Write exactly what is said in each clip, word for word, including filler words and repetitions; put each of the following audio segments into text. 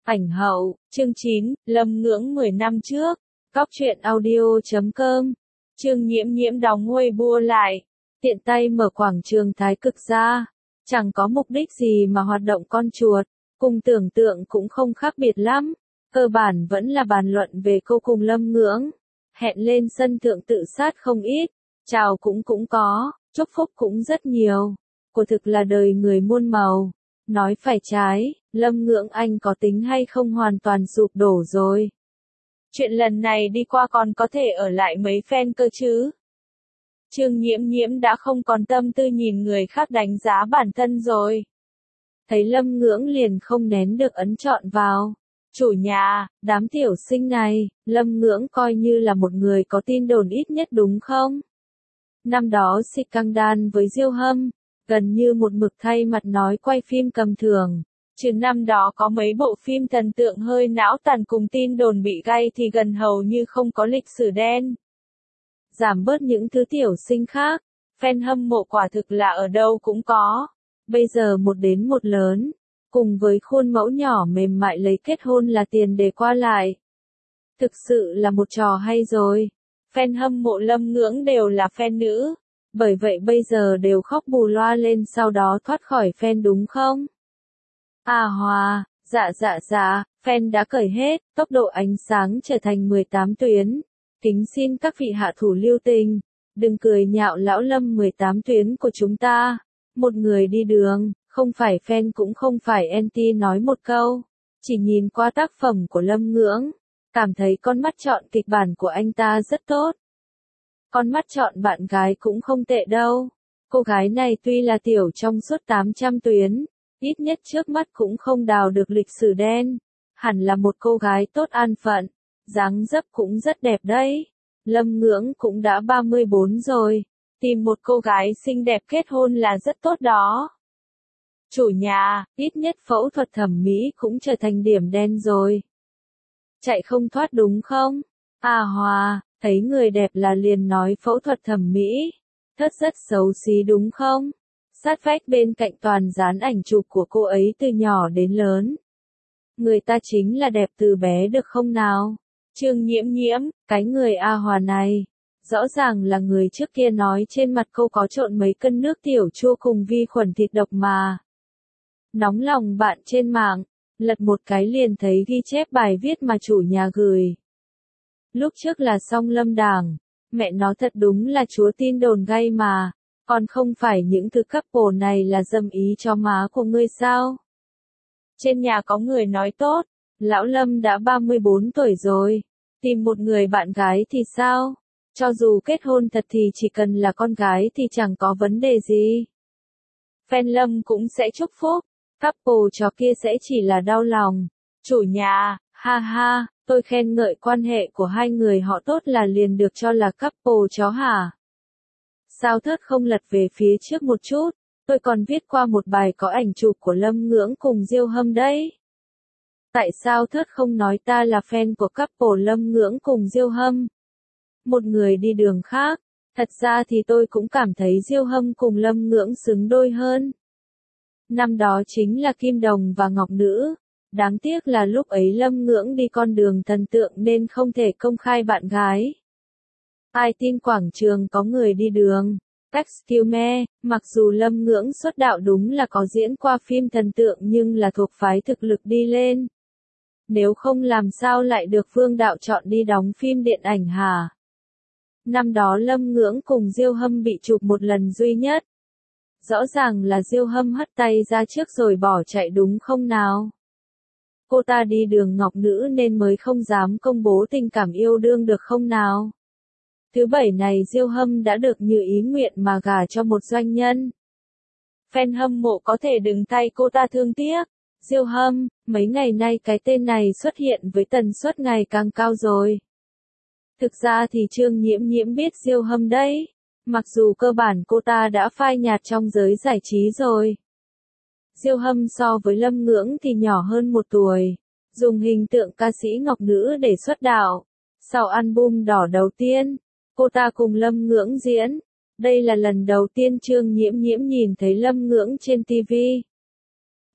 Ảnh hậu, chương chín, Lâm Ngưỡng mười năm trước. Cóc truyện audio chấm com. Trương Nhiễm Nhiễm đóng Weibo lại, tiện tay mở quảng trường thái cực ra. Chẳng có mục đích gì mà hoạt động con chuột, cùng tưởng tượng cũng không khác biệt lắm. Cơ bản vẫn là bàn luận về cô cùng Lâm Ngưỡng. Hẹn lên sân thượng tự sát không ít, chào cũng cũng có, chúc phúc cũng rất nhiều. Quả thực là đời người muôn màu. Nói phải trái, Lâm Ngưỡng anh có tính hay không hoàn toàn sụp đổ rồi. Chuyện lần này đi qua còn có thể ở lại mấy fan cơ chứ. Trương Nhiễm Nhiễm đã không còn tâm tư nhìn người khác đánh giá bản thân rồi. Thấy Lâm Ngưỡng liền không nén được ấn chọn vào. Chủ nhà, đám tiểu sinh này, Lâm Ngưỡng coi như là một người có tin đồn ít nhất đúng không? Năm đó xịt căng đan với Diêu Hâm, gần như một mực thay mặt nói quay phim cầm thường. Chứ năm đó có mấy bộ phim thần tượng hơi não tàn cùng tin đồn bị gay thì gần hầu như không có lịch sử đen. Giảm bớt những thứ tiểu sinh khác, fan hâm mộ quả thực là ở đâu cũng có. Bây giờ một đến một lớn, cùng với khuôn mẫu nhỏ mềm mại lấy kết hôn là tiền để qua lại. Thực sự là một trò hay rồi. Fan hâm mộ Lâm Ngưỡng đều là fan nữ, bởi vậy bây giờ đều khóc bù loa lên sau đó thoát khỏi fan đúng không? À Hòa, dạ dạ dạ, fan đã cởi hết, tốc độ ánh sáng trở thành mười tám tuyến. Kính xin các vị hạ thủ lưu tình, đừng cười nhạo lão Lâm mười tám tuyến của chúng ta. Một người đi đường, không phải fan cũng không phải anti nói một câu. Chỉ nhìn qua tác phẩm của Lâm Ngưỡng, cảm thấy con mắt chọn kịch bản của anh ta rất tốt. Con mắt chọn bạn gái cũng không tệ đâu. Cô gái này tuy là tiểu trong suốt tám trăm tuyến, ít nhất trước mắt cũng không đào được lịch sử đen. Hẳn là một cô gái tốt an phận, dáng dấp cũng rất đẹp đấy. Lâm Ngưỡng cũng đã ba mươi bốn rồi, tìm một cô gái xinh đẹp kết hôn là rất tốt đó. Chủ nhà, ít nhất phẫu thuật thẩm mỹ cũng trở thành điểm đen rồi. Chạy không thoát đúng không? À Hòa, thấy người đẹp là liền nói phẫu thuật thẩm mỹ. Thất rất xấu xí đúng không? Sát vách bên cạnh toàn dán ảnh chụp của cô ấy từ nhỏ đến lớn. Người ta chính là đẹp từ bé được không nào? Trương Nhiễm Nhiễm, cái người A Hòa này, rõ ràng là người trước kia nói trên mặt cô có trộn mấy cân nước tiểu chua cùng vi khuẩn thịt độc mà. Nóng lòng bạn trên mạng, lật một cái liền thấy ghi chép bài viết mà chủ nhà gửi. Lúc trước là song Lâm Đảng, mẹ nó thật đúng là chúa tin đồn gay mà, còn không phải những thứ couple này là dâm ý cho má của ngươi sao? Trên nhà có người nói tốt, lão Lâm đã ba mươi bốn tuổi rồi, tìm một người bạn gái thì sao? Cho dù kết hôn thật thì chỉ cần là con gái thì chẳng có vấn đề gì. Fan Lâm cũng sẽ chúc phúc, couple chó kia sẽ chỉ là đau lòng. Chủ nhà, ha ha, tôi khen ngợi quan hệ của hai người họ tốt là liền được cho là couple chó hả? Sao Thớt không lật về phía trước một chút, tôi còn viết qua một bài có ảnh chụp của Lâm Ngưỡng cùng Diêu Hâm đấy. Tại sao Thớt không nói ta là fan của couple Lâm Ngưỡng cùng Diêu Hâm? Một người đi đường khác, thật ra thì tôi cũng cảm thấy Diêu Hâm cùng Lâm Ngưỡng xứng đôi hơn. Năm đó chính là Kim Đồng và Ngọc Nữ, đáng tiếc là lúc ấy Lâm Ngưỡng đi con đường thần tượng nên không thể công khai bạn gái. Ai tin quảng trường có người đi đường. Excuse me, mặc dù Lâm Ngưỡng xuất đạo đúng là có diễn qua phim thần tượng nhưng là thuộc phái thực lực đi lên. Nếu không làm sao lại được Vương Đạo chọn đi đóng phim điện ảnh hả? Năm đó Lâm Ngưỡng cùng Diêu Hâm bị chụp một lần duy nhất. Rõ ràng là Diêu Hâm hất tay ra trước rồi bỏ chạy đúng không nào? Cô ta đi đường Ngọc Nữ nên mới không dám công bố tình cảm yêu đương được không nào? Thứ bảy này Diêu Hâm đã được như ý nguyện mà gả cho một doanh nhân. Fan hâm mộ có thể đừng tay cô ta thương tiếc. Diêu Hâm, mấy ngày nay cái tên này xuất hiện với tần suất ngày càng cao rồi. Thực ra thì Trương Nhiễm Nhiễm biết Diêu Hâm đấy. Mặc dù cơ bản cô ta đã phai nhạt trong giới giải trí rồi. Diêu Hâm so với Lâm Ngưỡng thì nhỏ hơn một tuổi. Dùng hình tượng ca sĩ Ngọc Nữ để xuất đạo. Sau album đỏ đầu tiên, cô ta cùng Lâm Ngưỡng diễn. Đây là lần đầu tiên Trương Nhiễm Nhiễm nhìn thấy Lâm Ngưỡng trên ti vi.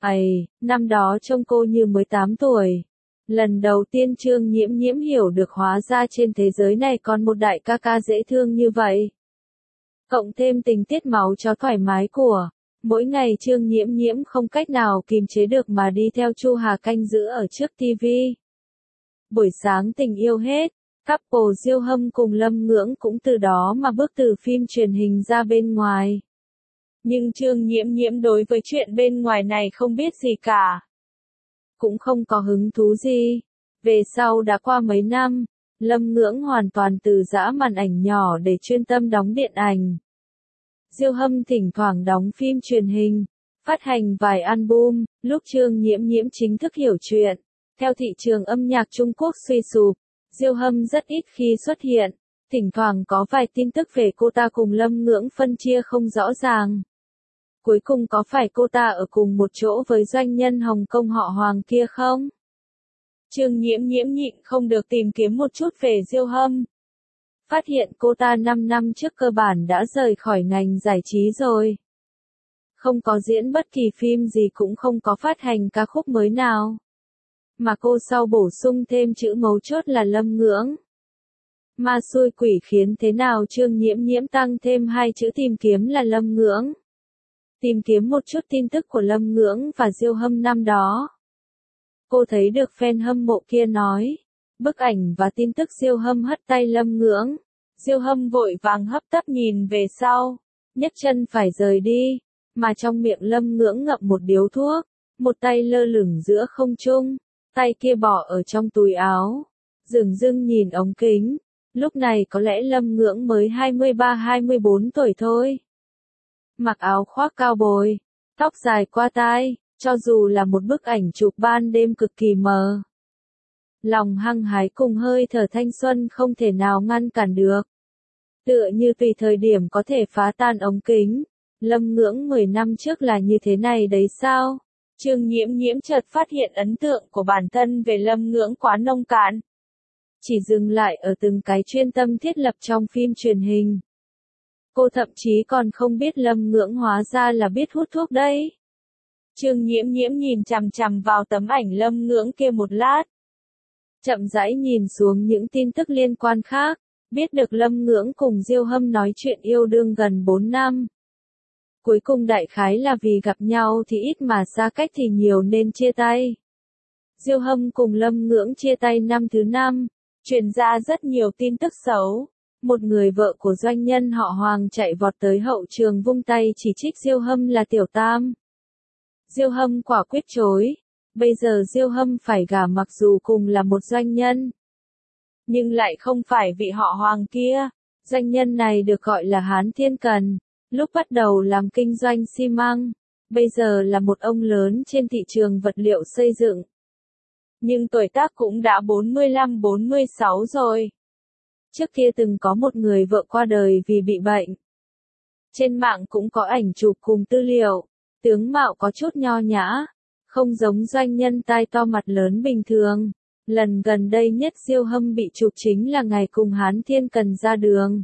Ây, năm đó trông cô như mới tám tuổi. Lần đầu tiên Trương Nhiễm Nhiễm hiểu được hóa ra trên thế giới này còn một đại ca ca dễ thương như vậy. Cộng thêm tình tiết máu chó thoải mái của, mỗi ngày Trương Nhiễm Nhiễm không cách nào kìm chế được mà đi theo Chu Hà canh giữ ở trước ti vi. Buổi sáng tình yêu hết, couple Diêu Hâm cùng Lâm Ngưỡng cũng từ đó mà bước từ phim truyền hình ra bên ngoài. Nhưng Trương Nhiễm Nhiễm đối với chuyện bên ngoài này không biết gì cả. Cũng không có hứng thú gì. Về sau đã qua mấy năm, Lâm Ngưỡng hoàn toàn từ giã màn ảnh nhỏ để chuyên tâm đóng điện ảnh. Diêu Hâm thỉnh thoảng đóng phim truyền hình, phát hành vài album, lúc Trương Nhiễm Nhiễm chính thức hiểu chuyện. Theo thị trường âm nhạc Trung Quốc suy sụp, Diêu Hâm rất ít khi xuất hiện, thỉnh thoảng có vài tin tức về cô ta cùng Lâm Ngưỡng phân chia không rõ ràng. Cuối cùng có phải cô ta ở cùng một chỗ với doanh nhân Hồng Kông họ Hoàng kia không? Trương Nhiễm Nhiễm nhịn không được tìm kiếm một chút về Diêu Hâm. Phát hiện cô ta năm năm trước cơ bản đã rời khỏi ngành giải trí rồi. Không có diễn bất kỳ phim gì cũng không có phát hành ca khúc mới nào. Mà cô sau bổ sung thêm chữ mấu chốt là Lâm Ngưỡng. Ma xui quỷ khiến thế nào Trương Nhiễm Nhiễm tăng thêm hai chữ tìm kiếm là Lâm Ngưỡng. Tìm kiếm một chút tin tức của Lâm Ngưỡng và Diêu Hâm năm đó. Cô thấy được fan hâm mộ kia nói, bức ảnh và tin tức Diêu Hâm hất tay Lâm Ngưỡng. Diêu Hâm vội vàng hấp tấp nhìn về sau, nhấc chân phải rời đi, mà trong miệng Lâm Ngưỡng ngậm một điếu thuốc, một tay lơ lửng giữa không trung, tay kia bỏ ở trong túi áo, dửng dưng nhìn ống kính. Lúc này có lẽ Lâm Ngưỡng mới hai mươi ba hai mươi bốn tuổi thôi. Mặc áo khoác cao bồi, tóc dài qua tai, cho dù là một bức ảnh chụp ban đêm cực kỳ mờ. Lòng hăng hái cùng hơi thở thanh xuân không thể nào ngăn cản được. Tựa như tùy thời điểm có thể phá tan ống kính. Lâm Ngưỡng mười năm trước là như thế này đấy sao? Trương Nhiễm Nhiễm chợt phát hiện ấn tượng của bản thân về Lâm Ngưỡng quá nông cạn. Chỉ dừng lại ở từng cái chuyên tâm thiết lập trong phim truyền hình. Cô thậm chí còn không biết Lâm Ngưỡng hóa ra là biết hút thuốc đấy. Trương Nhiễm Nhiễm nhìn chằm chằm vào tấm ảnh Lâm Ngưỡng kia một lát. Chậm rãi nhìn xuống những tin tức liên quan khác, biết được Lâm Ngưỡng cùng Diêu Hâm nói chuyện yêu đương gần bốn năm. Cuối cùng đại khái là vì gặp nhau thì ít mà xa cách thì nhiều nên chia tay. Diêu Hâm cùng Lâm Ngưỡng chia tay năm thứ năm, truyền ra rất nhiều tin tức xấu. Một người vợ của doanh nhân họ Hoàng chạy vọt tới hậu trường vung tay chỉ trích Diêu Hâm là tiểu tam. Diêu Hâm quả quyết chối. Bây giờ Diêu Hâm phải gả mặc dù cùng là một doanh nhân. Nhưng lại không phải vị họ Hoàng kia. Doanh nhân này được gọi là Hán Thiên Cần. Lúc bắt đầu làm kinh doanh xi măng. Bây giờ là một ông lớn trên thị trường vật liệu xây dựng. Nhưng tuổi tác cũng đã bốn mươi lăm bốn mươi sáu rồi. Trước kia từng có một người vợ qua đời vì bị bệnh. Trên mạng cũng có ảnh chụp cùng tư liệu. Tướng mạo có chút nho nhã. Không giống doanh nhân tai to mặt lớn bình thường. Lần gần đây nhất Diêu Hâm bị chụp chính là ngày cùng Hán Thiên Cần ra đường.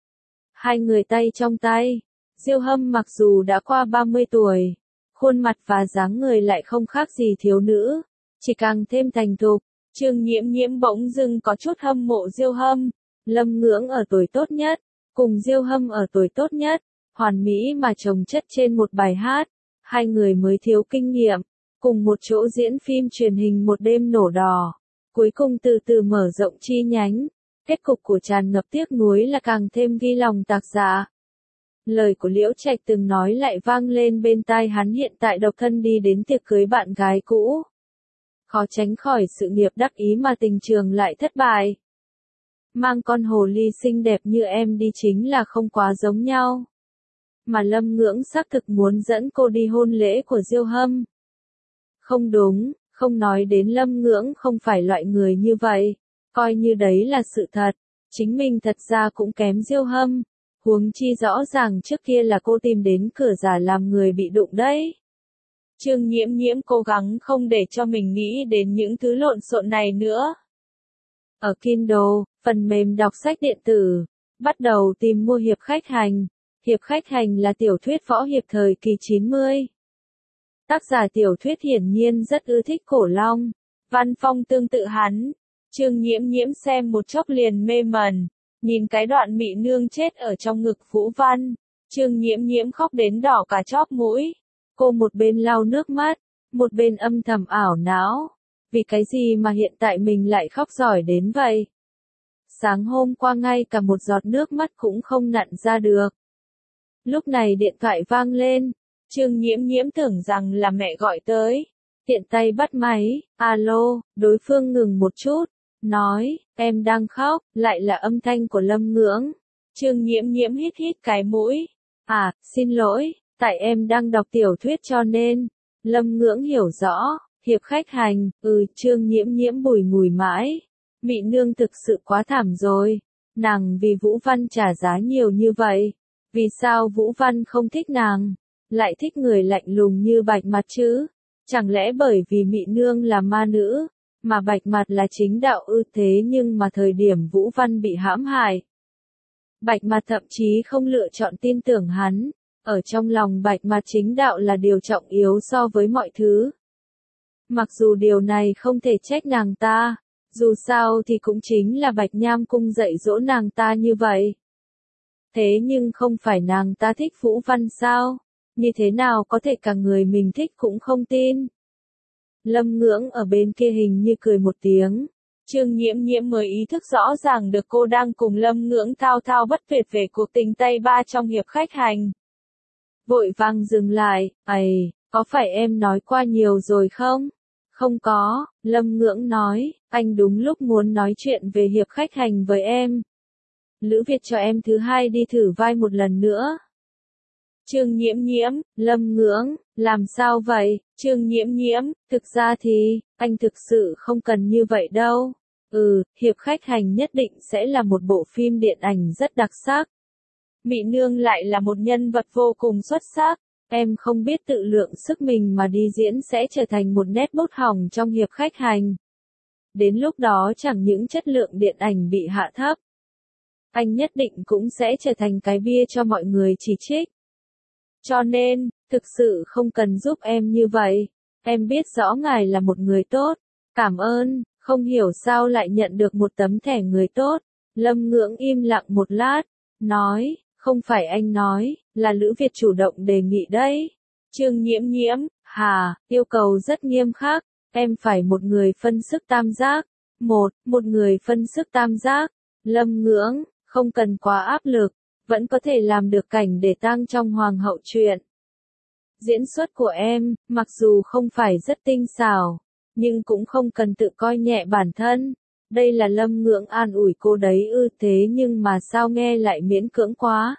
Hai người tay trong tay. Diêu Hâm mặc dù đã qua ba mươi tuổi. Khuôn mặt và dáng người lại không khác gì thiếu nữ. Chỉ càng thêm thành thục. Trương Nhiễm Nhiễm bỗng dưng có chút hâm mộ Diêu Hâm. Lâm Ngưỡng ở tuổi tốt nhất. Cùng Diêu Hâm ở tuổi tốt nhất. Hoàn mỹ mà chồng chất trên một bài hát. Hai người mới thiếu kinh nghiệm. Cùng một chỗ diễn phim truyền hình một đêm nổ đỏ. Cuối cùng từ từ mở rộng chi nhánh. Kết cục của tràn ngập tiếc nuối là càng thêm ghi lòng tác giả. Lời của Liễu Trạch từng nói lại vang lên bên tai hắn hiện tại độc thân đi đến tiệc cưới bạn gái cũ. Khó tránh khỏi sự nghiệp đắc ý mà tình trường lại thất bại. Mang con hồ ly xinh đẹp như em đi chính là không quá giống nhau. Mà Lâm Ngưỡng xác thực muốn dẫn cô đi hôn lễ của Diêu Hâm. Không đúng, không nói đến Lâm Ngưỡng không phải loại người như vậy. Coi như đấy là sự thật. Chính mình thật ra cũng kém Diêu Hâm. Huống chi rõ ràng trước kia là cô tìm đến cửa giả làm người bị đụng đấy. Trương Nhiễm Nhiễm cố gắng không để cho mình nghĩ đến những thứ lộn xộn này nữa. Ở Kindle, phần mềm đọc sách điện tử, bắt đầu tìm mua hiệp khách hành. Hiệp khách hành là tiểu thuyết võ hiệp thời kỳ chín mươi. Tác giả tiểu thuyết hiển nhiên rất ưa thích cổ long. Văn phong tương tự hắn. Trương Nhiễm Nhiễm xem một chốc liền mê mẩn. Nhìn cái đoạn Mị Nương chết ở trong ngực Vũ Văn. Trương Nhiễm Nhiễm khóc đến đỏ cả chóp mũi. Cô một bên lau nước mắt, một bên âm thầm ảo não. Vì cái gì mà hiện tại mình lại khóc giỏi đến vậy? Sáng hôm qua ngay cả một giọt nước mắt cũng không nặn ra được. Lúc này điện thoại vang lên. Trương Nhiễm Nhiễm tưởng rằng là mẹ gọi tới. Tiện tay bắt máy, alo, đối phương ngừng một chút. Nói, em đang khóc, lại là âm thanh của Lâm Ngưỡng. Trương Nhiễm Nhiễm hít hít cái mũi. À, xin lỗi, tại em đang đọc tiểu thuyết cho nên. Lâm Ngưỡng hiểu rõ, hiệp khách hành, ừ, Trương Nhiễm Nhiễm bùi ngùi mãi. Mị Nương thực sự quá thảm rồi. Nàng vì Vũ Văn trả giá nhiều như vậy. Vì sao Vũ Văn không thích nàng? Lại thích người lạnh lùng như Bạch Mặt chứ? Chẳng lẽ bởi vì Mị Nương là ma nữ, mà Bạch Mặt là chính đạo ư? Thế nhưng mà thời điểm Vũ Văn bị hãm hại, Bạch Mặt thậm chí không lựa chọn tin tưởng hắn. Ở trong lòng Bạch Mặt chính đạo là điều trọng yếu so với mọi thứ. Mặc dù điều này không thể trách nàng ta, dù sao thì cũng chính là Bạch Nham Cung dạy dỗ nàng ta như vậy. Thế nhưng không phải nàng ta thích Vũ Văn sao? Như thế nào có thể cả người mình thích cũng không tin? Lâm Ngưỡng ở bên kia hình như cười một tiếng. Trương Nhiễm Nhiễm mới ý thức rõ ràng được cô đang cùng Lâm Ngưỡng thao thao bất tuyệt về cuộc tình Tây Ba trong hiệp khách hành. Vội vàng dừng lại, ầy, có phải em nói qua nhiều rồi không? Không có, Lâm Ngưỡng nói, anh đúng lúc muốn nói chuyện về hiệp khách hành với em. Lữ Việt cho em thứ hai đi thử vai một lần nữa. Trương Nhiễm Nhiễm, Lâm Ngưỡng, làm sao vậy? Trương Nhiễm Nhiễm, thực ra thì, anh thực sự không cần như vậy đâu. Ừ, hiệp khách hành nhất định sẽ là một bộ phim điện ảnh rất đặc sắc. Mị Nương lại là một nhân vật vô cùng xuất sắc. Em không biết tự lượng sức mình mà đi diễn sẽ trở thành một nét bút hỏng trong hiệp khách hành. Đến lúc đó chẳng những chất lượng điện ảnh bị hạ thấp, anh nhất định cũng sẽ trở thành cái bia cho mọi người chỉ trích. Cho nên, thực sự không cần giúp em như vậy. Em biết rõ ngài là một người tốt. Cảm ơn, không hiểu sao lại nhận được một tấm thẻ người tốt. Lâm Ngưỡng im lặng một lát, nói, không phải anh nói, là Lữ Việt chủ động đề nghị đấy. Trương Nhiễm Nhiễm, hà, yêu cầu rất nghiêm khắc. Em phải một người phân sức tam giác. Một, một người phân sức tam giác. Lâm Ngưỡng, không cần quá áp lực. Vẫn có thể làm được cảnh để tang trong hoàng hậu truyện. Diễn xuất của em, mặc dù không phải rất tinh xảo, nhưng cũng không cần tự coi nhẹ bản thân. Đây là Lâm Ngưỡng an ủi cô đấy ư? Thế nhưng mà sao nghe lại miễn cưỡng quá.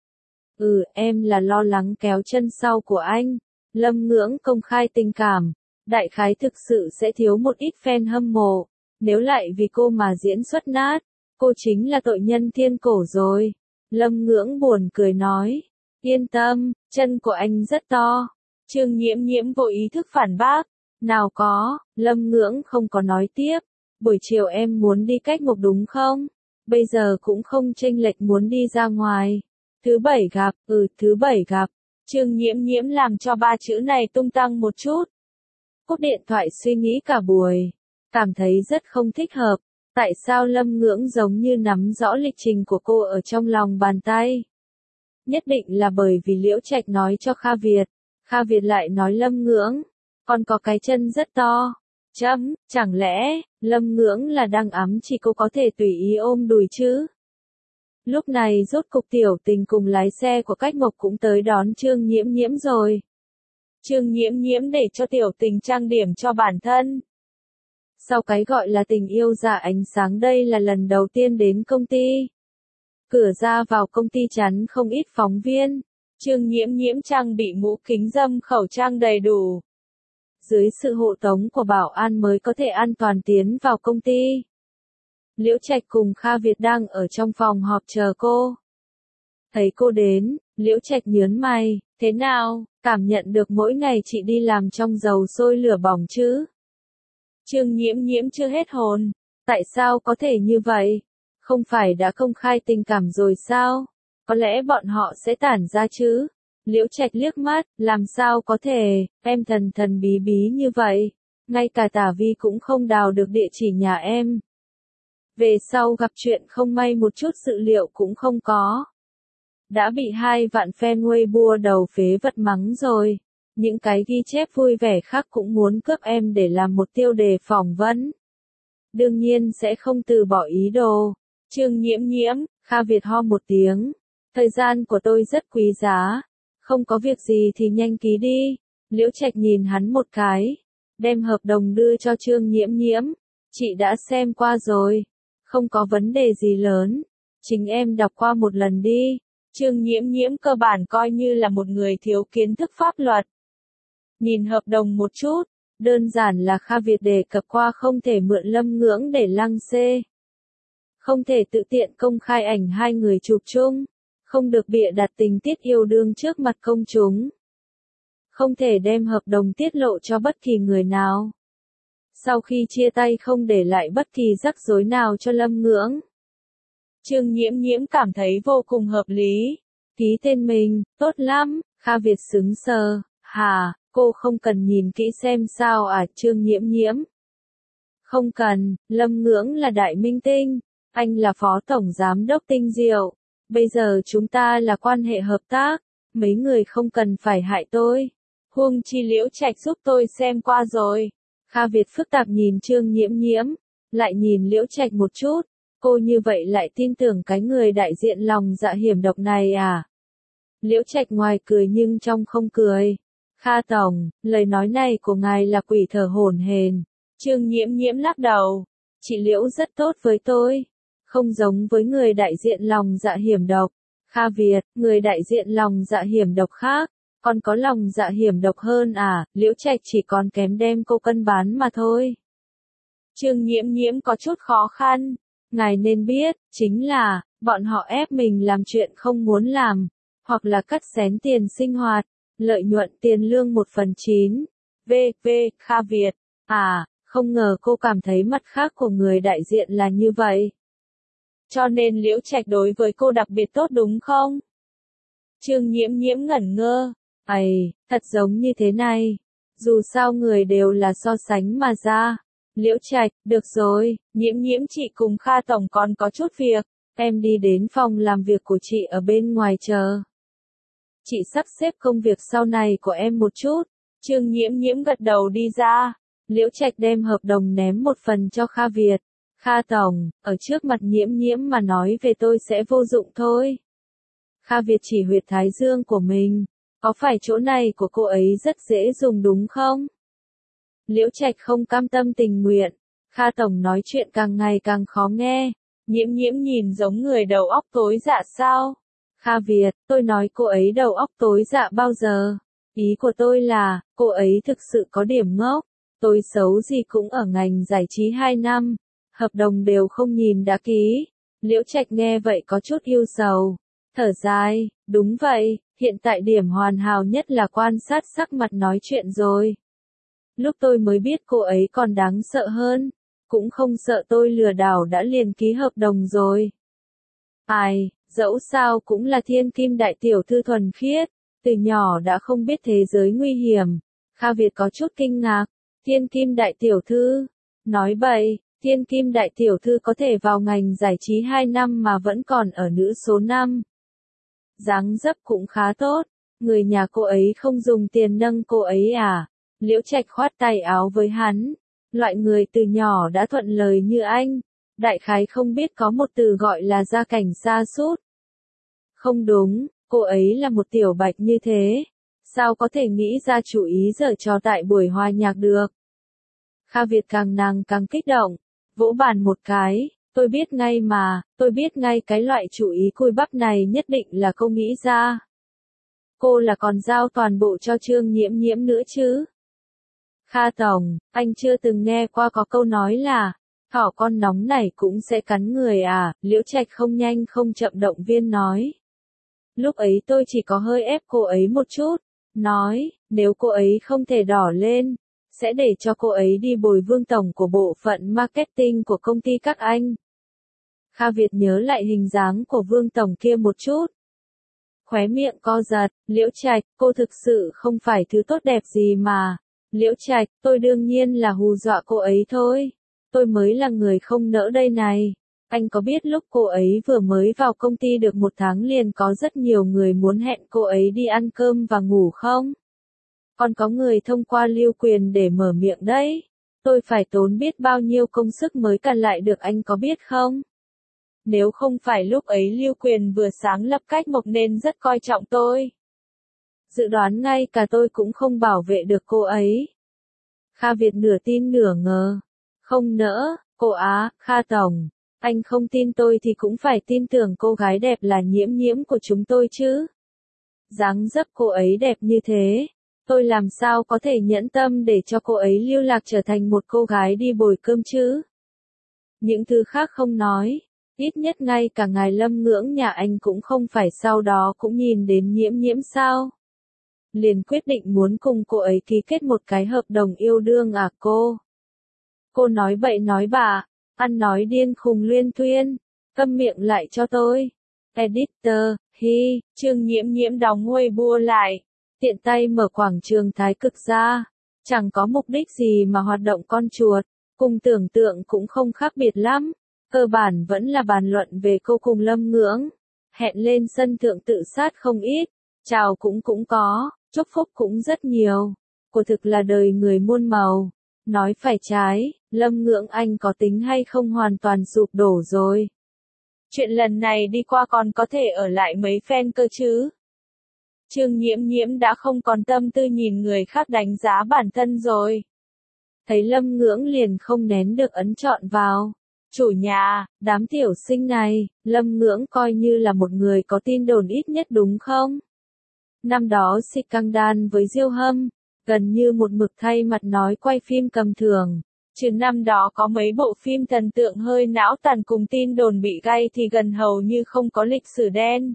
Ừ, em là lo lắng kéo chân sau của anh. Lâm Ngưỡng công khai tình cảm, đại khái thực sự sẽ thiếu một ít fan hâm mộ. Nếu lại vì cô mà diễn xuất nát, cô chính là tội nhân thiên cổ rồi. Lâm Ngưỡng buồn cười nói, yên tâm, chân của anh rất to. Trương Nhiễm Nhiễm vô ý thức phản bác, nào có, Lâm Ngưỡng không có nói tiếp, buổi chiều em muốn đi cách mộc đúng không? Bây giờ cũng không chênh lệch muốn đi ra ngoài. Thứ bảy gặp, ừ, thứ bảy gặp. Trương Nhiễm Nhiễm làm cho ba chữ này tung tăng một chút. Cúp điện thoại suy nghĩ cả buổi, cảm thấy rất không thích hợp. Tại sao Lâm Ngưỡng giống như nắm rõ lịch trình của cô ở trong lòng bàn tay? Nhất định là bởi vì Liễu Trạch nói cho Kha Việt. Kha Việt lại nói Lâm Ngưỡng, còn có cái chân rất to. Chấm, chẳng lẽ, Lâm Ngưỡng là đang ám chỉ cô có thể tùy ý ôm đùi chứ? Lúc này rốt cục Tiểu Tình cùng lái xe của Cách Mộc cũng tới đón Trương Nhiễm Nhiễm rồi. Trương Nhiễm Nhiễm để cho Tiểu Tình trang điểm cho bản thân. Sau cái gọi là tình yêu dạ ánh sáng, đây là lần đầu tiên đến công ty. Cửa ra vào công ty chắn không ít phóng viên. Trương Nhiễm Nhiễm trang bị mũ kính râm khẩu trang đầy đủ. Dưới sự hộ tống của bảo an mới có thể an toàn tiến vào công ty. Liễu Trạch cùng Kha Việt đang ở trong phòng họp chờ cô. Thấy cô đến, Liễu Trạch nhớn mày, thế nào, cảm nhận được mỗi ngày chị đi làm trong dầu sôi lửa bỏng chứ? Trương Nhiễm Nhiễm chưa hết hồn, tại sao có thể như vậy? Không phải đã công khai tình cảm rồi sao? Có lẽ bọn họ sẽ tản ra chứ? Liễu Trạch liếc mắt, làm sao có thể, em thần thần bí bí như vậy, ngay cả Tả Vi cũng không đào được địa chỉ nhà em. Về sau gặp chuyện không may một chút sự liệu cũng không có. Đã bị hai vạn fan Weibo đầu phế vật mắng rồi. Những cái ghi chép vui vẻ khác cũng muốn cướp em để làm một tiêu đề phỏng vấn. Đương nhiên sẽ không từ bỏ ý đồ. Trương Nhiễm Nhiễm, Kha Việt ho một tiếng. Thời gian của tôi rất quý giá. Không có việc gì thì nhanh ký đi. Liễu Trạch nhìn hắn một cái. Đem hợp đồng đưa cho Trương Nhiễm Nhiễm. Chị đã xem qua rồi. Không có vấn đề gì lớn. Chính em đọc qua một lần đi. Trương Nhiễm Nhiễm cơ bản coi như là một người thiếu kiến thức pháp luật. Nhìn hợp đồng một chút, đơn giản là Kha Việt đề cập qua không thể mượn Lâm Ngưỡng để lăng xê. Không thể tự tiện công khai ảnh hai người chụp chung. Không được bịa đặt tình tiết yêu đương trước mặt công chúng. Không thể đem hợp đồng tiết lộ cho bất kỳ người nào. Sau khi chia tay không để lại bất kỳ rắc rối nào cho Lâm Ngưỡng. Trương Nhiễm Nhiễm cảm thấy vô cùng hợp lý. Ký tên mình, tốt lắm, Kha Việt sững sờ, hà, cô không cần nhìn kỹ xem sao à Trương Nhiễm Nhiễm. Không cần, Lâm Ngưỡng là đại minh tinh, anh là phó tổng giám đốc Tinh Diệu. Bây giờ chúng ta là quan hệ hợp tác, mấy người không cần phải hại tôi. Huống chi Liễu Trạch giúp tôi xem qua rồi. Kha Việt phức tạp nhìn Trương Nhiễm Nhiễm, lại nhìn Liễu Trạch một chút. Cô như vậy lại tin tưởng cái người đại diện lòng dạ hiểm độc này à? Liễu Trạch ngoài cười nhưng trong không cười. Kha tổng, lời nói này của ngài là quỷ thở hổn hển. Trương Nhiễm Nhiễm lắc đầu. Chị Liễu rất tốt với tôi. Không giống với người đại diện lòng dạ hiểm độc. Kha Việt, người đại diện lòng dạ hiểm độc khác. Còn có lòng dạ hiểm độc hơn à? Liễu Trạch chỉ còn kém đem cô cân bán mà thôi. Trương Nhiễm Nhiễm có chút khó khăn. Ngài nên biết, chính là, bọn họ ép mình làm chuyện không muốn làm, hoặc là cắt xén tiền sinh hoạt, lợi nhuận tiền lương một phần chín. vê vê, Kha Việt, à, không ngờ cô cảm thấy mặt khác của người đại diện là như vậy. Cho nên Liễu Trạch đối với cô đặc biệt tốt đúng không? Trương Nhiễm Nhiễm ngẩn ngơ, ầy, thật giống như thế này. Dù sao người đều là so sánh mà ra. Liễu Trạch, được rồi, Nhiễm Nhiễm chị cùng Kha tổng còn có chút việc, em đi đến phòng làm việc của chị ở bên ngoài chờ. Chị sắp xếp công việc sau này của em một chút. Trương Nhiễm Nhiễm gật đầu đi ra. Liễu Trạch đem hợp đồng ném một phần cho Kha Việt. Kha tổng, ở trước mặt Nhiễm Nhiễm mà nói về tôi sẽ vô dụng thôi. Kha Việt chỉ huyệt thái dương của mình. Có phải chỗ này của cô ấy rất dễ dùng đúng không? Liễu Trạch không cam tâm tình nguyện. Kha tổng nói chuyện càng ngày càng khó nghe. Nhiễm Nhiễm nhìn giống người đầu óc tối dạ sao? Kha Việt, tôi nói cô ấy đầu óc tối dạ bao giờ? Ý của tôi là, cô ấy thực sự có điểm ngốc. Tôi xấu gì cũng ở ngành giải trí hai năm. Hợp đồng đều không nhìn đã ký. Liễu Trạch nghe vậy có chút yêu sầu. Thở dài, đúng vậy, hiện tại điểm hoàn hảo nhất là quan sát sắc mặt nói chuyện rồi. Lúc tôi mới biết cô ấy còn đáng sợ hơn. Cũng không sợ tôi lừa đảo đã liền ký hợp đồng rồi. Ai, dẫu sao cũng là thiên kim đại tiểu thư thuần khiết. Từ nhỏ đã không biết thế giới nguy hiểm. Kha Việt có chút kinh ngạc. Thiên kim đại tiểu thư. Nói bậy, thiên kim đại tiểu thư có thể vào ngành giải trí hai năm mà vẫn còn ở nữ số năm. Dáng dấp cũng khá tốt. Người nhà cô ấy không dùng tiền nâng cô ấy à? Liễu Trạch khoát tay áo với hắn. Loại người từ nhỏ đã thuận lời như anh. Đại khái không biết có một từ gọi là gia cảnh sa sút. Không đúng, cô ấy là một tiểu bạch như thế. Sao có thể nghĩ ra chủ ý giở trò tại buổi hòa nhạc được? Kha Việt càng nàng càng kích động. Vỗ bàn một cái. Tôi biết ngay mà, tôi biết ngay cái loại chủ ý cùi bắp này nhất định là cô nghĩ ra. Cô là còn giao toàn bộ cho Trương Nhiễm Nhiễm nữa chứ? Kha tổng, anh chưa từng nghe qua có câu nói là, thỏ con nóng này cũng sẽ cắn người à? Liễu Trạch không nhanh không chậm động viên nói. Lúc ấy tôi chỉ có hơi ép cô ấy một chút, nói, nếu cô ấy không thể đỏ lên, sẽ để cho cô ấy đi bồi Vương tổng của bộ phận marketing của công ty các anh. Kha Việt nhớ lại hình dáng của Vương tổng kia một chút. khóe miệng co giật, Liễu Trạch, cô thực sự không phải thứ tốt đẹp gì mà. Liễu Trạch, tôi đương nhiên là hù dọa cô ấy thôi. Tôi mới là người không nỡ đây này. Anh có biết lúc cô ấy vừa mới vào công ty được một tháng liền có rất nhiều người muốn hẹn cô ấy đi ăn cơm và ngủ không? Còn có người thông qua Lưu Quyền để mở miệng đấy. Tôi phải tốn biết bao nhiêu công sức mới cản lại được, anh có biết không? Nếu không phải lúc ấy Lưu Quyền vừa sáng lập cách mộc nên rất coi trọng tôi. Dự đoán ngay cả tôi cũng không bảo vệ được cô ấy. Kha Việt nửa tin nửa ngờ. Không nỡ, cô Á, Kha Tổng. Anh không tin tôi thì cũng phải tin tưởng cô gái đẹp là Nhiễm Nhiễm của chúng tôi chứ. Dáng dấp cô ấy đẹp như thế. Tôi làm sao có thể nhẫn tâm để cho cô ấy lưu lạc trở thành một cô gái đi bồi cơm chứ? Những thứ khác không nói. Ít nhất ngay cả ngài Lâm Ngưỡng nhà anh cũng không phải sau đó cũng nhìn đến Nhiễm Nhiễm sao? Liền quyết định muốn cùng cô ấy ký kết một cái hợp đồng yêu đương à cô? Cô nói bậy nói bạ, ăn nói điên khùng luyên thuyên, câm miệng lại cho tôi. Editor, hi, Trương Nhiễm Nhiễm đóng Weibo lại, tiện tay mở quảng trường Thái Cực ra, chẳng có mục đích gì mà hoạt động con chuột, cùng tưởng tượng cũng không khác biệt lắm, cơ bản vẫn là bàn luận về cô cùng Lâm Ngưỡng, hẹn lên sân thượng tự sát không ít, chào cũng cũng có, chúc phúc cũng rất nhiều, quả thực là đời người muôn màu. Nói phải trái, Lâm Ngưỡng anh có tính hay không hoàn toàn sụp đổ rồi. Chuyện lần này đi qua còn có thể ở lại mấy fan cơ chứ. Trương Nhiễm Nhiễm đã không còn tâm tư nhìn người khác đánh giá bản thân rồi. Thấy Lâm Ngưỡng liền không nén được ấn chọn vào. Chủ nhà, đám tiểu sinh này, Lâm Ngưỡng coi như là một người có tin đồn ít nhất đúng không? Năm đó scandal với Diêu Hâm, gần như một mực thay mặt nói quay phim cầm thường. Trừ năm đó có mấy bộ phim thần tượng hơi não tàn cùng tin đồn bị gay thì gần hầu như không có lịch sử đen.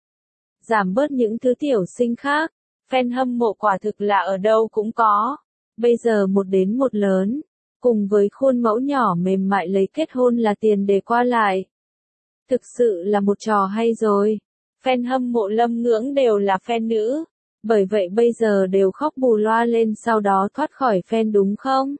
Giảm bớt những thứ tiểu sinh khác, fan hâm mộ quả thực là ở đâu cũng có. Bây giờ một đến một lớn, cùng với khuôn mẫu nhỏ mềm mại lấy kết hôn là tiền để qua lại. Thực sự là một trò hay rồi. Fan hâm mộ Lâm Ngưỡng đều là fan nữ. Bởi vậy bây giờ đều khóc bù loa lên sau đó thoát khỏi fan đúng không?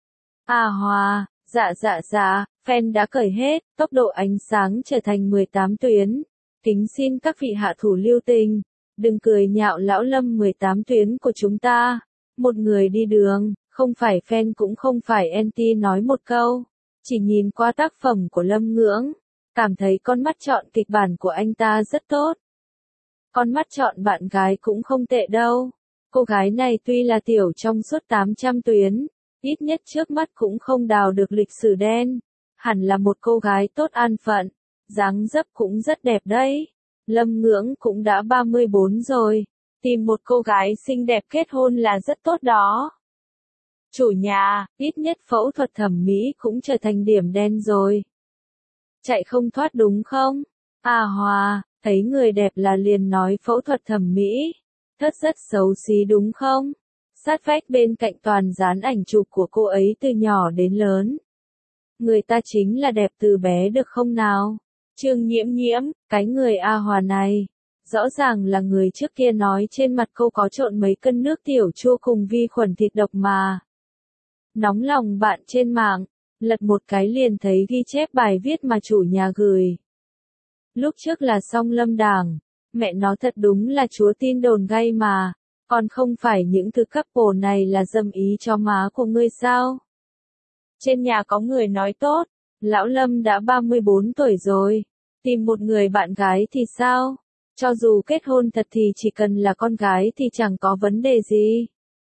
À Hòa, dạ dạ dạ, fan đã cởi hết, tốc độ ánh sáng trở thành mười tám tuyến. Kính xin các vị hạ thủ lưu tình, đừng cười nhạo lão Lâm mười tám tuyến của chúng ta. Một người đi đường, không phải fan cũng không phải anti nói một câu. Chỉ nhìn qua tác phẩm của Lâm Ngưỡng, cảm thấy con mắt chọn kịch bản của anh ta rất tốt. Con mắt chọn bạn gái cũng không tệ đâu. Cô gái này tuy là tiểu trong suốt tám trăm tuyến, ít nhất trước mắt cũng không đào được lịch sử đen. Hẳn là một cô gái tốt an phận, dáng dấp cũng rất đẹp đấy. Lâm Ngưỡng cũng đã ba mươi bốn rồi, tìm một cô gái xinh đẹp kết hôn là rất tốt đó. Chủ nhà, ít nhất phẫu thuật thẩm mỹ cũng trở thành điểm đen rồi. Chạy không thoát đúng không? À Hòa, thấy người đẹp là liền nói phẫu thuật thẩm mỹ. Thất rất xấu xí đúng không? Sát vách bên cạnh toàn dán ảnh chụp của cô ấy từ nhỏ đến lớn. Người ta chính là đẹp từ bé được không nào? Trương Nhiễm Nhiễm, cái người A Hòa này. Rõ ràng là người trước kia nói trên mặt cô có trộn mấy cân nước tiểu chua cùng vi khuẩn thịt độc mà. Nóng lòng bạn trên mạng, lật một cái liền thấy ghi chép bài viết mà chủ nhà gửi. Lúc trước là Song Lâm Đảng, mẹ nó thật đúng là chúa tin đồn gay mà, còn không phải những thứ couple này là dâm ý cho má của ngươi sao? Trên nhà có người nói tốt, lão Lâm đã ba mươi bốn tuổi rồi, tìm một người bạn gái thì sao? Cho dù kết hôn thật thì chỉ cần là con gái thì chẳng có vấn đề gì.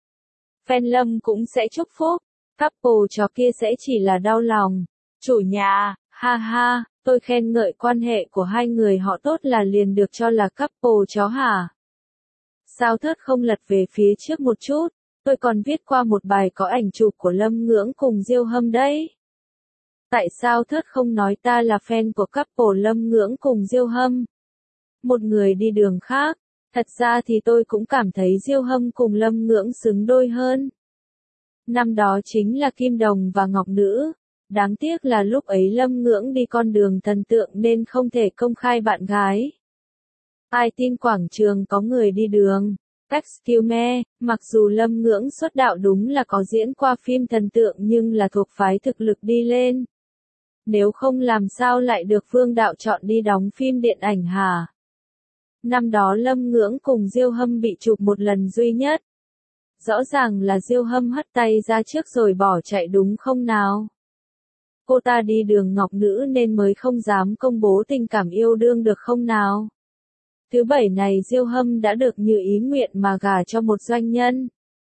Fan Lâm cũng sẽ chúc phúc, couple chó kia sẽ chỉ là đau lòng. Chủ nhà, ha ha, tôi khen ngợi quan hệ của hai người họ tốt là liền được cho là couple chó hả? Sao Thớt không lật về phía trước một chút, tôi còn viết qua một bài có ảnh chụp của Lâm Ngưỡng cùng Diêu Hâm đấy. Tại sao Thớt không nói ta là fan của couple Lâm Ngưỡng cùng Diêu Hâm? Một người đi đường khác, thật ra thì tôi cũng cảm thấy Diêu Hâm cùng Lâm Ngưỡng xứng đôi hơn. Năm đó chính là Kim Đồng và Ngọc Nữ, đáng tiếc là lúc ấy Lâm Ngưỡng đi con đường thần tượng nên không thể công khai bạn gái. Ai tin quảng trường có người đi đường. Excuse me, mặc dù Lâm Ngưỡng xuất đạo đúng là có diễn qua phim thần tượng nhưng là thuộc phái thực lực đi lên. Nếu không làm sao lại được Vương đạo chọn đi đóng phim điện ảnh hả? Năm đó Lâm Ngưỡng cùng Diêu Hâm bị chụp một lần duy nhất. Rõ ràng là Diêu Hâm hất tay ra trước rồi bỏ chạy đúng không nào? Cô ta đi đường ngọc nữ nên mới không dám công bố tình cảm yêu đương được không nào? Thứ bảy này Diêu Hâm đã được như ý nguyện mà gả cho một doanh nhân.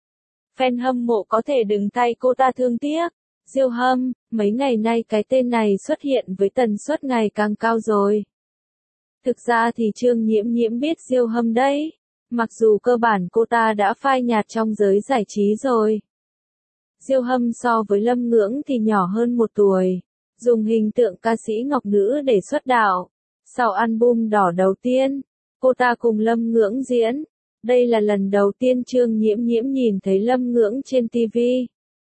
Fan hâm mộ có thể đừng tay cô ta thương tiếc. Diêu Hâm, mấy ngày nay cái tên này xuất hiện với tần suất ngày càng cao rồi. Thực ra thì Trương Nhiễm Nhiễm biết Diêu Hâm đấy. Mặc dù cơ bản cô ta đã phai nhạt trong giới giải trí rồi. Diêu Hâm so với Lâm Ngưỡng thì nhỏ hơn một tuổi. Dùng hình tượng ca sĩ ngọc nữ để xuất đạo. Sau album đỏ đầu tiên, cô ta cùng Lâm Ngưỡng diễn. Đây là lần đầu tiên Trương Nhiễm Nhiễm nhìn thấy Lâm Ngưỡng trên ti vi.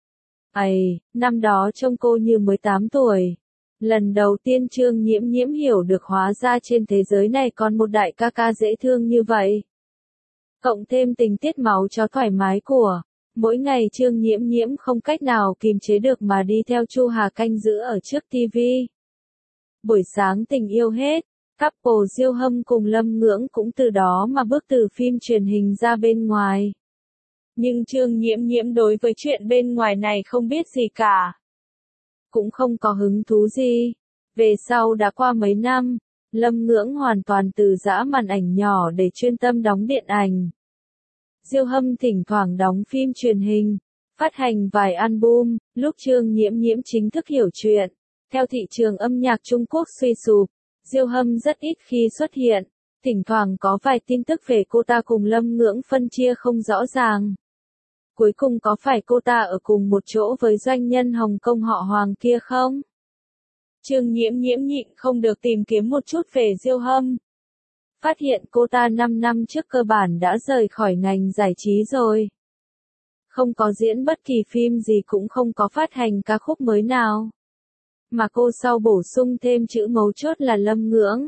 Ây, năm đó trông cô như mới tám tuổi. Lần đầu tiên Trương Nhiễm Nhiễm hiểu được hóa ra trên thế giới này còn một đại ca ca dễ thương như vậy. Cộng thêm tình tiết máu chó thoải mái của, mỗi ngày Trương Nhiễm Nhiễm không cách nào kìm chế được mà đi theo Chu Hà canh giữ ở trước ti vi. Buổi sáng tình yêu hết, couple Diêu Hâm cùng Lâm Ngưỡng cũng từ đó mà bước từ phim truyền hình ra bên ngoài. Nhưng Trương Nhiễm Nhiễm đối với chuyện bên ngoài này không biết gì cả. Cũng không có hứng thú gì. Về sau đã qua mấy năm, Lâm Ngưỡng hoàn toàn từ giã màn ảnh nhỏ để chuyên tâm đóng điện ảnh. Diêu Hâm thỉnh thoảng đóng phim truyền hình, phát hành vài album, lúc Trương Nhiễm Nhiễm chính thức hiểu chuyện. Theo thị trường âm nhạc Trung Quốc suy sụp, Diêu Hâm rất ít khi xuất hiện, thỉnh thoảng có vài tin tức về cô ta cùng Lâm Ngưỡng phân chia không rõ ràng. Cuối cùng có phải cô ta ở cùng một chỗ với doanh nhân Hồng Kông họ Hoàng kia không? Trương Nhiễm Nhiễm nhịn không được tìm kiếm một chút về Diêu Hâm. Phát hiện cô ta năm năm trước cơ bản đã rời khỏi ngành giải trí rồi. Không có diễn bất kỳ phim gì cũng không có phát hành ca khúc mới nào. Mà cô sau bổ sung thêm chữ mấu chốt là Lâm Ngưỡng.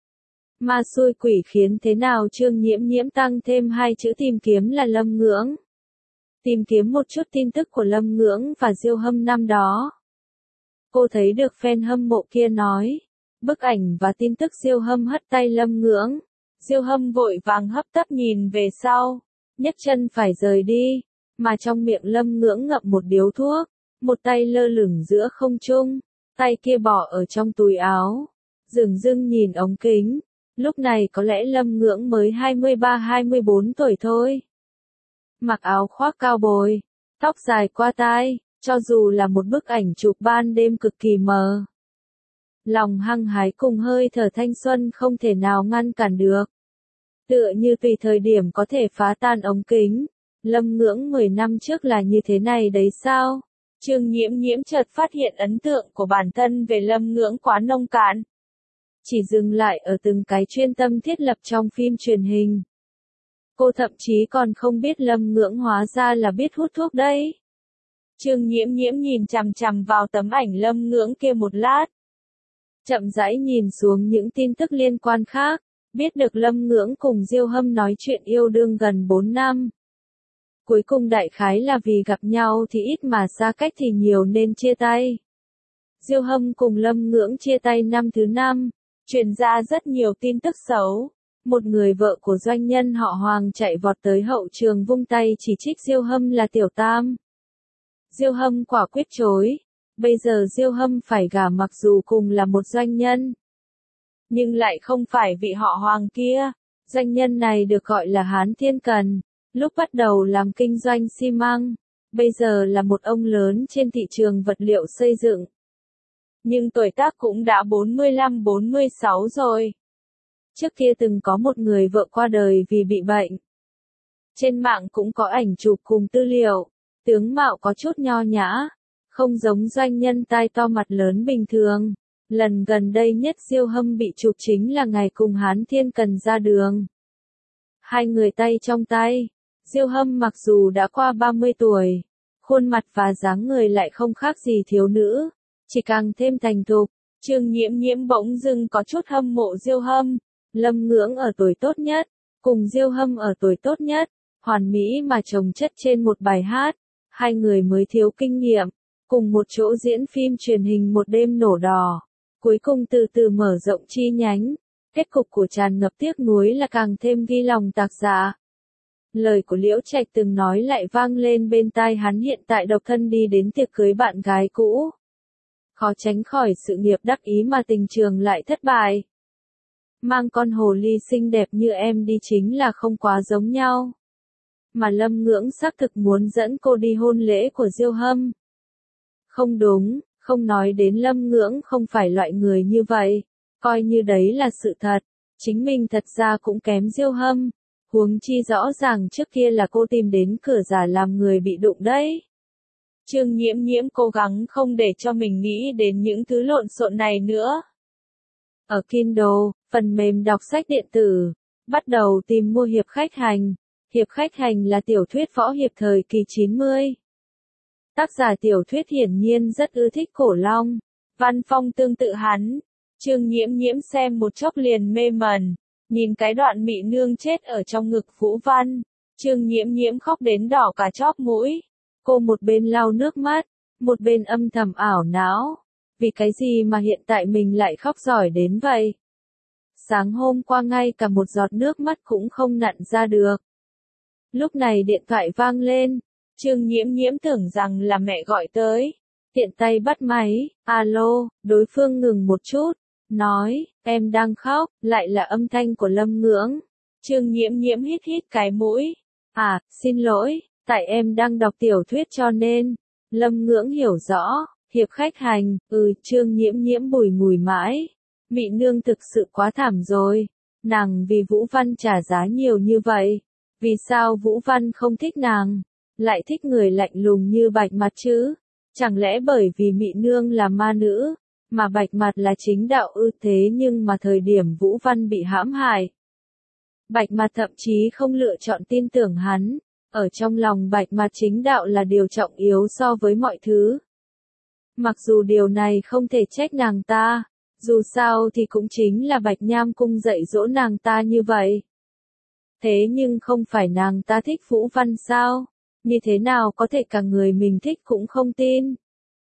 Ma xui quỷ khiến thế nào Trương Nhiễm Nhiễm tăng thêm hai chữ tìm kiếm là Lâm Ngưỡng. Tìm kiếm một chút tin tức của Lâm Ngưỡng và Diêu Hâm năm đó. Cô thấy được fan hâm mộ kia nói. Bức ảnh và tin tức Diêu Hâm hất tay Lâm Ngưỡng. Diêu Hâm vội vàng hấp tấp nhìn về sau. Nhấc chân phải rời đi. Mà trong miệng Lâm Ngưỡng ngậm một điếu thuốc. Một tay lơ lửng giữa không trung. Tay kia bỏ ở trong túi áo. Dửng dưng nhìn ống kính. Lúc này có lẽ Lâm Ngưỡng mới hai mươi ba hai mươi bốn tuổi thôi. Mặc áo khoác cao bồi, tóc dài qua tai, cho dù là một bức ảnh chụp ban đêm cực kỳ mờ. Lòng hăng hái cùng hơi thở thanh xuân không thể nào ngăn cản được. Tựa như tùy thời điểm có thể phá tan ống kính. Lâm Ngưỡng mười năm trước là như thế này đấy sao? Trương Nhiễm Nhiễm chợt phát hiện ấn tượng của bản thân về Lâm Ngưỡng quá nông cạn. Chỉ dừng lại ở từng cái chuyên tâm thiết lập trong phim truyền hình. Cô thậm chí còn không biết Lâm Ngưỡng hóa ra là biết hút thuốc đấy. Trương Nhiễm Nhiễm nhìn chằm chằm vào tấm ảnh Lâm Ngưỡng kia một lát. Chậm rãi nhìn xuống những tin tức liên quan khác, biết được Lâm Ngưỡng cùng Diêu Hâm nói chuyện yêu đương gần bốn năm. Cuối cùng đại khái là vì gặp nhau thì ít mà xa cách thì nhiều nên chia tay. Diêu Hâm cùng Lâm Ngưỡng chia tay năm thứ năm, truyền ra rất nhiều tin tức xấu. Một người vợ của doanh nhân họ Hoàng chạy vọt tới hậu trường vung tay chỉ trích Diêu Hâm là tiểu tam. Diêu Hâm quả quyết chối. Bây giờ Diêu Hâm phải gả mặc dù cùng là một doanh nhân. Nhưng lại không phải vị họ Hoàng kia. Doanh nhân này được gọi là Hán Thiên Cần. Lúc bắt đầu làm kinh doanh xi măng. Bây giờ là một ông lớn trên thị trường vật liệu xây dựng. Nhưng tuổi tác cũng đã bốn mươi lăm bốn mươi sáu rồi. Trước kia từng có một người vợ qua đời vì bị bệnh. Trên mạng cũng có ảnh chụp cùng tư liệu. Tướng mạo có chút nho nhã. Không giống doanh nhân tai to mặt lớn bình thường. Lần gần đây nhất Diêu Hâm bị chụp chính là ngày cùng Hán Thiên Cần ra đường. Hai người tay trong tay. Diêu Hâm mặc dù đã qua ba mươi tuổi. Khuôn mặt và dáng người lại không khác gì thiếu nữ. Chỉ càng thêm thành thục. Trương Nhiễm Nhiễm bỗng dưng có chút hâm mộ Diêu Hâm. Lâm Ngưỡng ở tuổi tốt nhất, cùng Diêu Hâm ở tuổi tốt nhất, hoàn mỹ mà chồng chất trên một bài hát, hai người mới thiếu kinh nghiệm, cùng một chỗ diễn phim truyền hình một đêm nổ đỏ, cuối cùng từ từ mở rộng chi nhánh, kết cục của tràn ngập tiếc nuối là càng thêm ghi lòng tác giả. Lời của Liễu Trạch từng nói lại vang lên bên tai hắn hiện tại độc thân đi đến tiệc cưới bạn gái cũ. Khó tránh khỏi sự nghiệp đắc ý mà tình trường lại thất bại. Mang con hồ ly xinh đẹp như em đi chính là không quá giống nhau. Mà Lâm Ngưỡng xác thực muốn dẫn cô đi hôn lễ của Diêu Hâm. Không đúng, không nói đến Lâm Ngưỡng không phải loại người như vậy, coi như đấy là sự thật, chính mình thật ra cũng kém Diêu Hâm, huống chi rõ ràng trước kia là cô tìm đến cửa giả làm người bị đụng đấy. Trương Nhiễm Nhiễm cố gắng không để cho mình nghĩ đến những thứ lộn xộn này nữa. Ở Kindle, phần mềm đọc sách điện tử, bắt đầu tìm mua Hiệp Khách Hành. Hiệp Khách Hành là tiểu thuyết võ hiệp thời kỳ chín mươi. Tác giả tiểu thuyết hiển nhiên rất ưa thích cổ long, văn phong tương tự hắn. Trương Nhiễm Nhiễm xem một chốc liền mê mẩn, nhìn cái đoạn Mị Nương chết ở trong ngực Vũ Văn, Trương Nhiễm Nhiễm khóc đến đỏ cả chóp mũi. Cô một bên lau nước mắt, một bên âm thầm ảo não, vì cái gì mà hiện tại mình lại khóc giỏi đến vậy? Sáng hôm qua ngay cả một giọt nước mắt cũng không nặn ra được. Lúc này điện thoại vang lên, Trương Nhiễm Nhiễm tưởng rằng là mẹ gọi tới, tiện tay bắt máy, alo, đối phương ngừng một chút, nói, em đang khóc, lại là âm thanh của Lâm Ngưỡng. Trương Nhiễm Nhiễm hít hít cái mũi, à, xin lỗi, tại em đang đọc tiểu thuyết cho nên. Lâm Ngưỡng hiểu rõ, Hiệp Khách Hành, ừ, Trương Nhiễm Nhiễm bùi ngùi mãi. Mị Nương thực sự quá thảm rồi, nàng vì Vũ Văn trả giá nhiều như vậy, vì sao Vũ Văn không thích nàng, lại thích người lạnh lùng như Bạch Mặt chứ? Chẳng lẽ bởi vì Mị Nương là ma nữ, mà Bạch Mặt là chính đạo ư? Thế nhưng mà thời điểm Vũ Văn bị hãm hại, Bạch Mặt thậm chí không lựa chọn tin tưởng hắn, ở trong lòng Bạch Mặt chính đạo là điều trọng yếu so với mọi thứ. Mặc dù điều này không thể trách nàng ta, dù sao thì cũng chính là Bạch Nham Cung dạy dỗ nàng ta như vậy. Thế nhưng không phải nàng ta thích Vũ Văn sao? Như thế nào có thể cả người mình thích cũng không tin?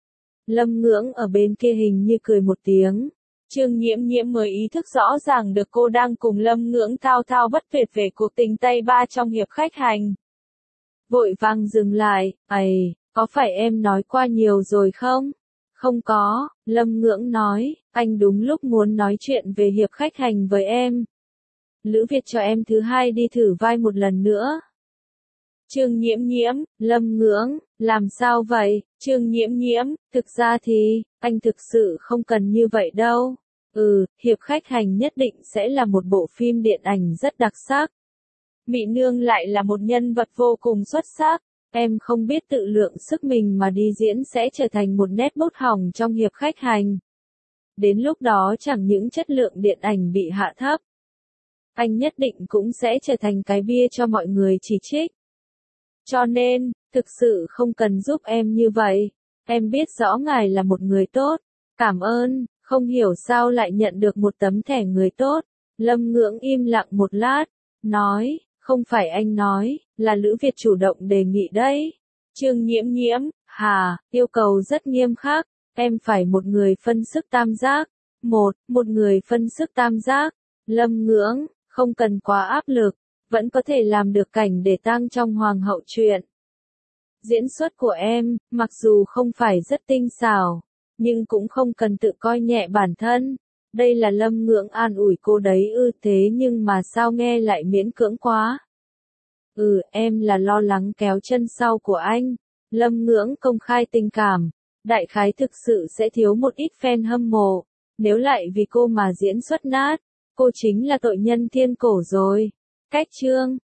Lâm Ngưỡng ở bên kia hình như cười một tiếng. Trương Nhiễm Nhiễm mới ý thức rõ ràng được cô đang cùng Lâm Ngưỡng thao thao bất tuyệt về cuộc tình Tây Ba trong Hiệp Khách Hành. Vội vàng dừng lại, ầy, có phải em nói qua nhiều rồi không? Không có, Lâm Ngưỡng nói, anh đúng lúc muốn nói chuyện về Hiệp Khách Hành với em. Lữ Việt cho em thứ hai đi thử vai một lần nữa. Trương Nhiễm Nhiễm, Lâm Ngưỡng, làm sao vậy? Trương Nhiễm Nhiễm, thực ra thì, anh thực sự không cần như vậy đâu. Ừ, Hiệp Khách Hành nhất định sẽ là một bộ phim điện ảnh rất đặc sắc. Mị Nương lại là một nhân vật vô cùng xuất sắc. Em không biết tự lượng sức mình mà đi diễn sẽ trở thành một nét bút hỏng trong Hiệp Khách Hành. Đến lúc đó chẳng những chất lượng điện ảnh bị hạ thấp, anh nhất định cũng sẽ trở thành cái bia cho mọi người chỉ trích. Cho nên, thực sự không cần giúp em như vậy. Em biết rõ ngài là một người tốt. Cảm ơn, không hiểu sao lại nhận được một tấm thẻ người tốt. Lâm Ngưỡng im lặng một lát, nói, không phải anh nói, là Lữ Việt chủ động đề nghị đấy. Trương Nhiễm Nhiễm, hà, yêu cầu rất nghiêm khắc, em phải một người phân sức tam giác. Một, một người phân sức tam giác. Lâm Ngưỡng, không cần quá áp lực, vẫn có thể làm được cảnh để tang trong Hoàng hậu truyện. Diễn xuất của em, mặc dù không phải rất tinh xảo, nhưng cũng không cần tự coi nhẹ bản thân. Đây là Lâm Ngưỡng an ủi cô đấy ư? Thế nhưng mà sao nghe lại miễn cưỡng quá. Ừ, em là lo lắng kéo chân sau của anh. Lâm Ngưỡng công khai tình cảm, đại khái thực sự sẽ thiếu một ít fan hâm mộ. Nếu lại vì cô mà diễn xuất nát, cô chính là tội nhân thiên cổ rồi. Cách chương